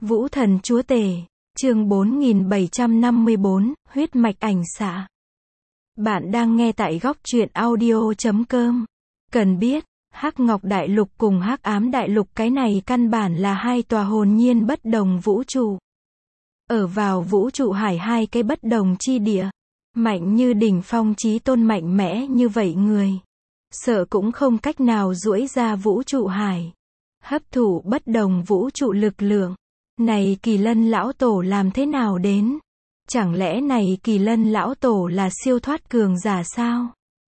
Vũ thần chúa tể, chương 4754, huyết mạch ảnh xạ. Bạn đang nghe tại góc truyện audio.com. Cần biết, Hắc Ngọc Đại Lục cùng Hắc Ám Đại Lục cái này căn bản là hai tòa hồn nhiên bất đồng vũ trụ. Ở vào vũ trụ hải hai cái bất đồng chi địa, mạnh như đỉnh phong chí tôn mạnh mẽ như vậy người, sợ cũng không cách nào duỗi ra vũ trụ hải, hấp thụ bất đồng vũ trụ lực lượng. Này Kỳ Lân lão tổ làm thế nào đến? Chẳng lẽ này Kỳ Lân lão tổ là siêu thoát cường giả sao?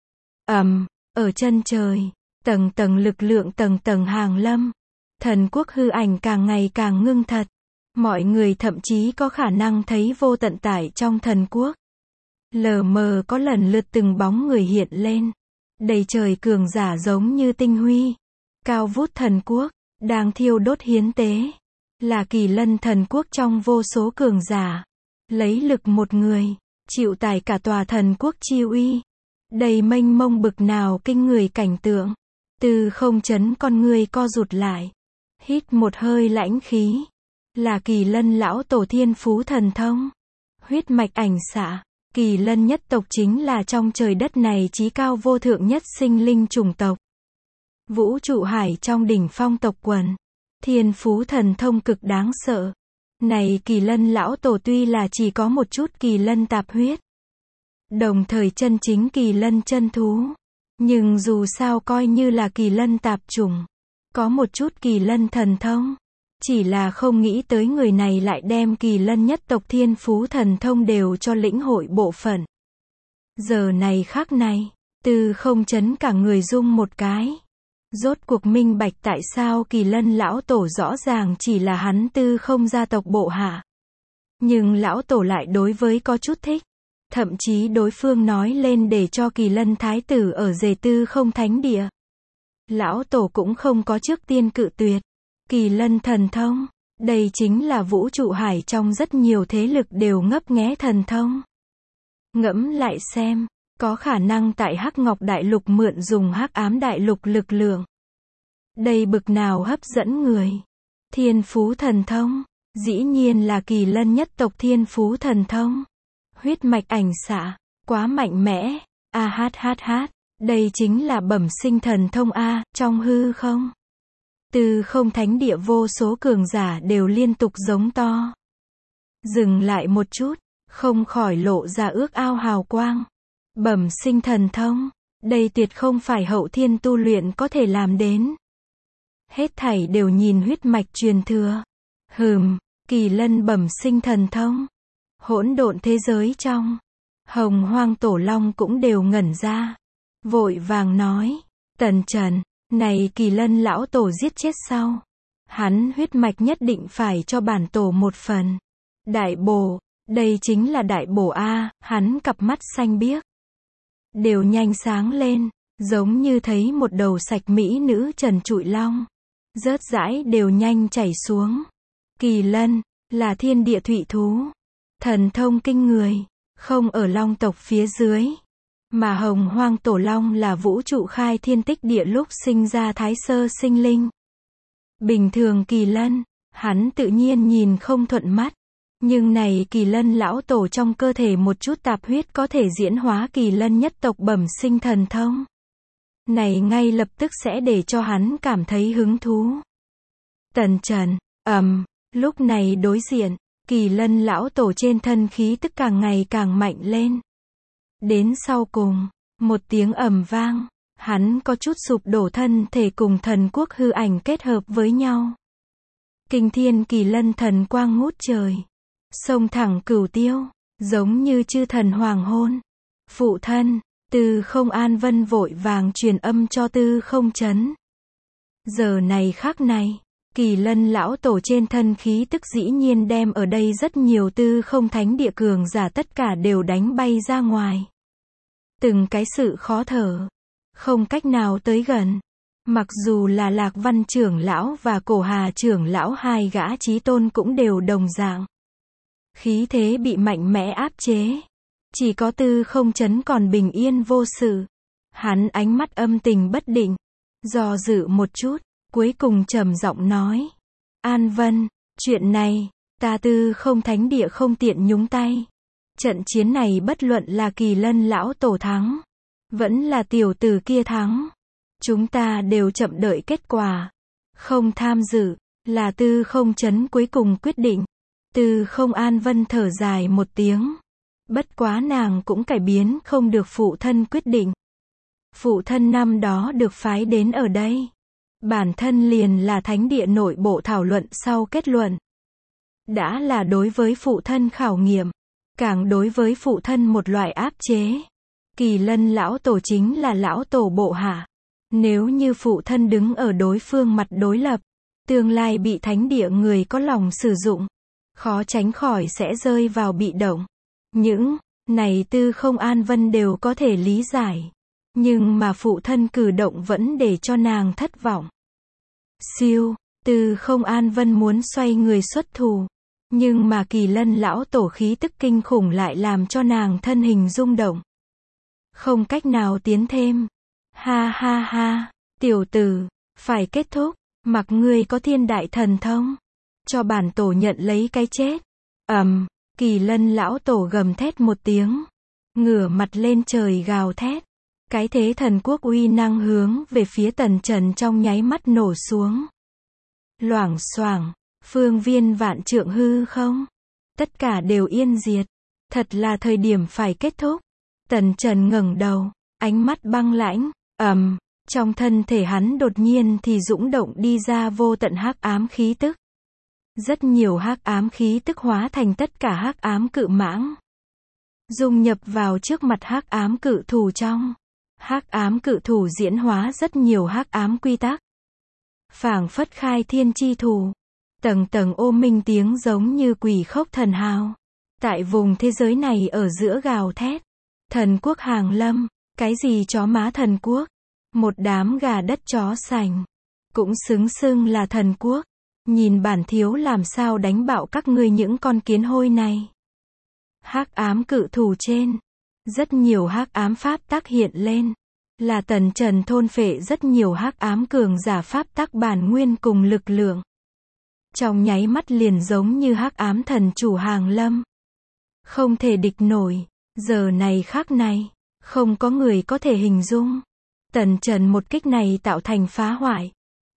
Ở chân trời, tầng tầng lực lượng tầng tầng hàng lâm, thần quốc hư ảnh càng ngày càng ngưng thật. Mọi người thậm chí có khả năng thấy vô tận tải trong thần quốc. Lờ mờ có lần lượt từng bóng người hiện lên. Đầy trời cường giả giống như tinh huy. Cao vút thần quốc, đang thiêu đốt hiến tế. Là Kỳ Lân thần quốc trong vô số cường giả. Lấy lực một người, chịu tải cả tòa thần quốc chi uy. Đầy mênh mông bực nào kinh người cảnh tượng. Từ không chấn con người co rụt lại. Hít một hơi lãnh khí. Là Kỳ Lân lão tổ thiên phú thần thông. Huyết mạch ảnh xạ. Kỳ Lân nhất tộc chính là trong trời đất này chí cao vô thượng nhất sinh linh chủng tộc. Vũ trụ hải trong đỉnh phong tộc quần. Thiên phú thần thông cực đáng sợ. Này Kỳ Lân lão tổ tuy là chỉ có một chút Kỳ Lân tạp huyết. Đồng thời chân chính Kỳ Lân chân thú. Nhưng dù sao coi như là Kỳ Lân tạp chủng. Có một chút Kỳ Lân thần thông. Chỉ là không nghĩ tới người này lại đem Kỳ Lân nhất tộc thiên phú thần thông đều cho lĩnh hội bộ phận. Giờ này khắc này, từ không chấn cả người rung một cái. Rốt cuộc minh bạch tại sao Kỳ Lân lão tổ rõ ràng chỉ là hắn tư không gia tộc bộ hạ. Nhưng lão tổ lại đối với có chút thích. Thậm chí đối phương nói lên để cho Kỳ Lân thái tử ở rể tư không thánh địa. Lão tổ cũng không có trước tiên cự tuyệt. Kỳ Lân thần thông, đây chính là vũ trụ hải trong rất nhiều thế lực đều ngấp nghé thần thông. Ngẫm lại xem, có khả năng tại Hắc Ngọc Đại Lục mượn dùng Hắc Ám Đại Lục lực lượng. Đây bực nào hấp dẫn người. Thiên phú thần thông, dĩ nhiên là Kỳ Lân nhất tộc thiên phú thần thông. Huyết mạch ảnh xạ, quá mạnh mẽ. Đây chính là bẩm sinh thần thông A, trong hư không. Từ không thánh địa vô số cường giả đều liên tục giống to. Dừng lại một chút, không khỏi lộ ra ước ao hào quang. Bẩm sinh thần thông, đây tuyệt không phải hậu thiên tu luyện có thể làm đến. Hết thảy đều nhìn huyết mạch truyền thừa. Kỳ Lân bẩm sinh thần thông. Hỗn độn thế giới trong, Hồng Hoang Tổ Long cũng đều ngẩn ra. Vội vàng nói, Tần Trần, này Kỳ Lân lão tổ giết chết sau. Hắn huyết mạch nhất định phải cho bản tổ một phần. Đại bổ, đây chính là đại bổ A, hắn cặp mắt xanh biếc. Đều nhanh sáng lên, giống như thấy một đầu sạch mỹ nữ trần trụi long. Rớt rãi đều nhanh chảy xuống. Kỳ Lân, là thiên địa thủy thú. Thần thông kinh người, không ở long tộc phía dưới. Mà Hồng Hoang Tổ Long là vũ trụ khai thiên tích địa lúc sinh ra thái sơ sinh linh. Bình thường Kỳ Lân, hắn tự nhiên nhìn không thuận mắt. Nhưng này Kỳ Lân lão tổ trong cơ thể một chút tạp huyết có thể diễn hóa Kỳ Lân nhất tộc bẩm sinh thần thông. Này ngay lập tức sẽ để cho hắn cảm thấy hứng thú. Tần Trần, lúc này đối diện, Kỳ Lân lão tổ trên thân khí tức càng ngày càng mạnh lên. Đến sau cùng, một tiếng ầm vang, hắn có chút sụp đổ thân thể cùng thần quốc hư ảnh kết hợp với nhau. Kinh thiên Kỳ Lân thần quang ngút trời, xông thẳng cửu tiêu, giống như chư thần hoàng hôn. Phụ thân, Tư Không An Vân vội vàng truyền âm cho Tư Không Chấn. Giờ này khắc này, Kỳ Lân lão tổ trên thân khí tức dĩ nhiên đem ở đây rất nhiều tư không thánh địa cường giả tất cả đều đánh bay ra ngoài. Từng cái sự khó thở, không cách nào tới gần. Mặc dù là Lạc Văn trưởng lão và Cổ Hà trưởng lão hai gã chí tôn cũng đều đồng dạng. Khí thế bị mạnh mẽ áp chế. Chỉ có Tư Không Chấn còn bình yên vô sự. Hắn ánh mắt âm tình bất định, do dự một chút. Cuối cùng trầm giọng nói, An Vân, Chuyện này, ta Tư Không Thánh Địa không tiện nhúng tay. Trận chiến này bất luận là Kỳ Lân lão tổ thắng, vẫn là tiểu tử kia thắng, chúng ta đều chậm đợi kết quả. Không tham dự, là Tư Không Chấn cuối cùng quyết định. Tư Không An Vân thở dài một tiếng. Bất quá nàng cũng cải biến không được phụ thân quyết định. Phụ thân năm đó được phái đến ở đây. Bản thân liền là thánh địa nội bộ thảo luận sau kết luận. Đã là đối với phụ thân khảo nghiệm, càng đối với phụ thân một loại áp chế. Kỳ Lân lão tổ chính là lão tổ bộ hạ. Nếu như phụ thân đứng ở đối phương mặt đối lập, tương lai bị thánh địa người có lòng sử dụng, khó tránh khỏi sẽ rơi vào bị động. Những này Tư Không An Vân đều có thể lý giải. Nhưng mà phụ thân cử động vẫn để cho nàng thất vọng. Siêu, Tư Không An Vân muốn xoay người xuất thủ. Nhưng mà Kỳ Lân lão tổ khí tức kinh khủng lại làm cho nàng thân hình rung động. Không cách nào tiến thêm. Ha ha ha, tiểu tử, phải kết thúc, mặc ngươi có thiên đại thần thông. Cho bản tổ nhận lấy cái chết. Kỳ Lân lão tổ gầm thét một tiếng. Ngửa mặt lên trời gào thét. Cái thế thần quốc uy năng hướng về phía Tần Trần trong nháy mắt nổ xuống. Loảng xoảng, phương viên vạn trượng hư không. Tất cả đều yên diệt. Thật là thời điểm phải kết thúc. Tần Trần ngẩng đầu, ánh mắt băng lãnh. Trong thân thể hắn đột nhiên thì dũng động đi ra vô tận hắc ám khí tức. Rất nhiều hắc ám khí tức hóa thành tất cả hắc ám cự mãng. Dung nhập vào trước mặt hắc ám cự thủ trong. Hắc ám cự thủ diễn hóa rất nhiều hắc ám quy tắc. Phảng phất khai thiên chi thủ. Tầng tầng ô minh tiếng giống như quỷ khốc thần hào. Tại vùng thế giới này ở giữa gào thét. Thần quốc hàng lâm. Cái gì chó má thần quốc? Một đám gà đất chó sành. Cũng xứng xưng là thần quốc. Nhìn bản thiếu làm sao đánh bạo các ngươi những con kiến hôi này. Hắc ám cự thủ trên. Rất nhiều hắc ám pháp tắc hiện lên. Là Tần Trần thôn phệ rất nhiều hắc ám cường giả pháp tắc bản nguyên cùng lực lượng. Trong nháy mắt liền giống như hắc ám thần chủ hàng lâm. Không thể địch nổi. Giờ này khắc này. Không có người có thể hình dung. Tần Trần một kích này tạo thành phá hoại.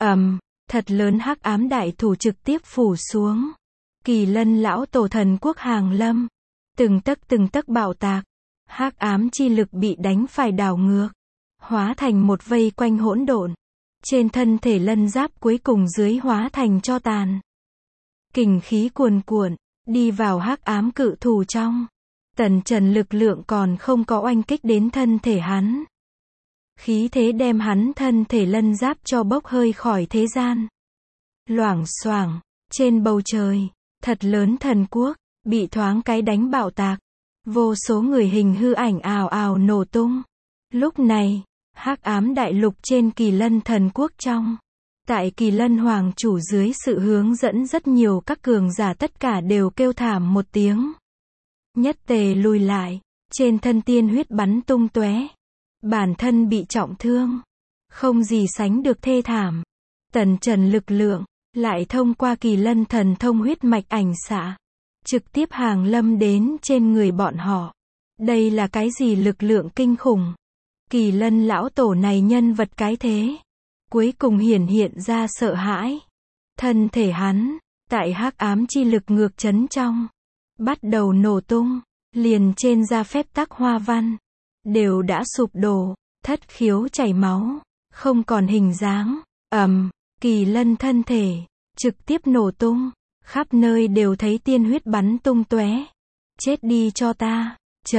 Thật lớn hắc ám đại thủ trực tiếp phủ xuống. Kỳ Lân lão tổ thần quốc hàng lâm. Từng tấc bạo tạc. Hắc ám chi lực bị đánh phải đảo ngược. Hóa thành một vây quanh hỗn độn. Trên thân thể lân giáp cuối cùng dưới hóa thành tro tàn. Kình khí cuồn cuộn. Đi vào hắc ám cự thủ trong. Tần Trần lực lượng còn không có oanh kích đến thân thể hắn. Khí thế đem hắn thân thể lân giáp cho bốc hơi khỏi thế gian. Loảng xoảng, trên bầu trời, thật lớn thần quốc, bị thoáng cái đánh bạo tạc. Vô số người hình hư ảnh ào ào nổ tung. Lúc này, hắc ám đại lục trên Kỳ Lân thần quốc trong. Tại Kỳ Lân hoàng chủ dưới sự hướng dẫn rất nhiều các cường giả tất cả đều kêu thảm một tiếng. Nhất tề lùi lại, trên thân tiên huyết bắn tung tóe. Bản thân bị trọng thương. Không gì sánh được thê thảm. Tần Trần lực lượng, lại thông qua Kỳ Lân thần thông huyết mạch ảnh xạ. Trực tiếp hàng lâm đến trên người bọn họ. Đây là cái gì lực lượng kinh khủng. Kỳ Lân lão tổ này nhân vật cái thế. Cuối cùng hiển hiện ra sợ hãi. Thân thể hắn, tại hắc ám chi lực ngược chấn trong. Bắt đầu nổ tung. Liền trên da phép tắc hoa văn. Đều đã sụp đổ, thất khiếu chảy máu. Không còn hình dáng. Kỳ Lân thân thể, trực tiếp nổ tung. Khắp nơi đều thấy tiên huyết bắn tung tóe. Chết đi cho ta.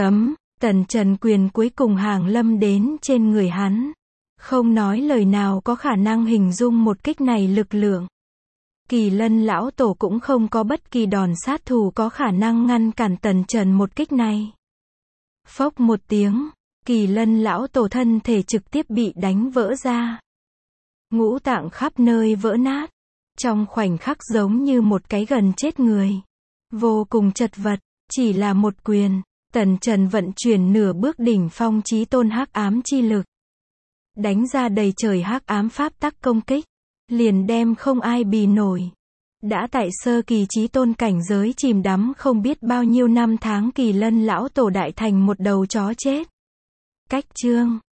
Tần Trần quyền cuối cùng hàng lâm đến trên người hắn. Không nói lời nào có khả năng hình dung một kích này lực lượng. Kỳ Lân lão tổ cũng không có bất kỳ đòn sát thủ có khả năng ngăn cản Tần Trần một kích này. Phốc một tiếng, Kỳ Lân lão tổ thân thể trực tiếp bị đánh vỡ ra. Ngũ tạng khắp nơi vỡ nát. Trong khoảnh khắc giống như một cái gần chết người. Vô cùng chật vật, chỉ là một quyền. Tần Trần vận chuyển nửa bước đỉnh phong chí tôn hắc ám chi lực. Đánh ra đầy trời hắc ám pháp tắc công kích. Liền đem không ai bì nổi. Đã tại sơ kỳ chí tôn cảnh giới chìm đắm không biết bao nhiêu năm tháng, Kỳ Lân lão tổ đại thành một đầu chó chết. Cách chương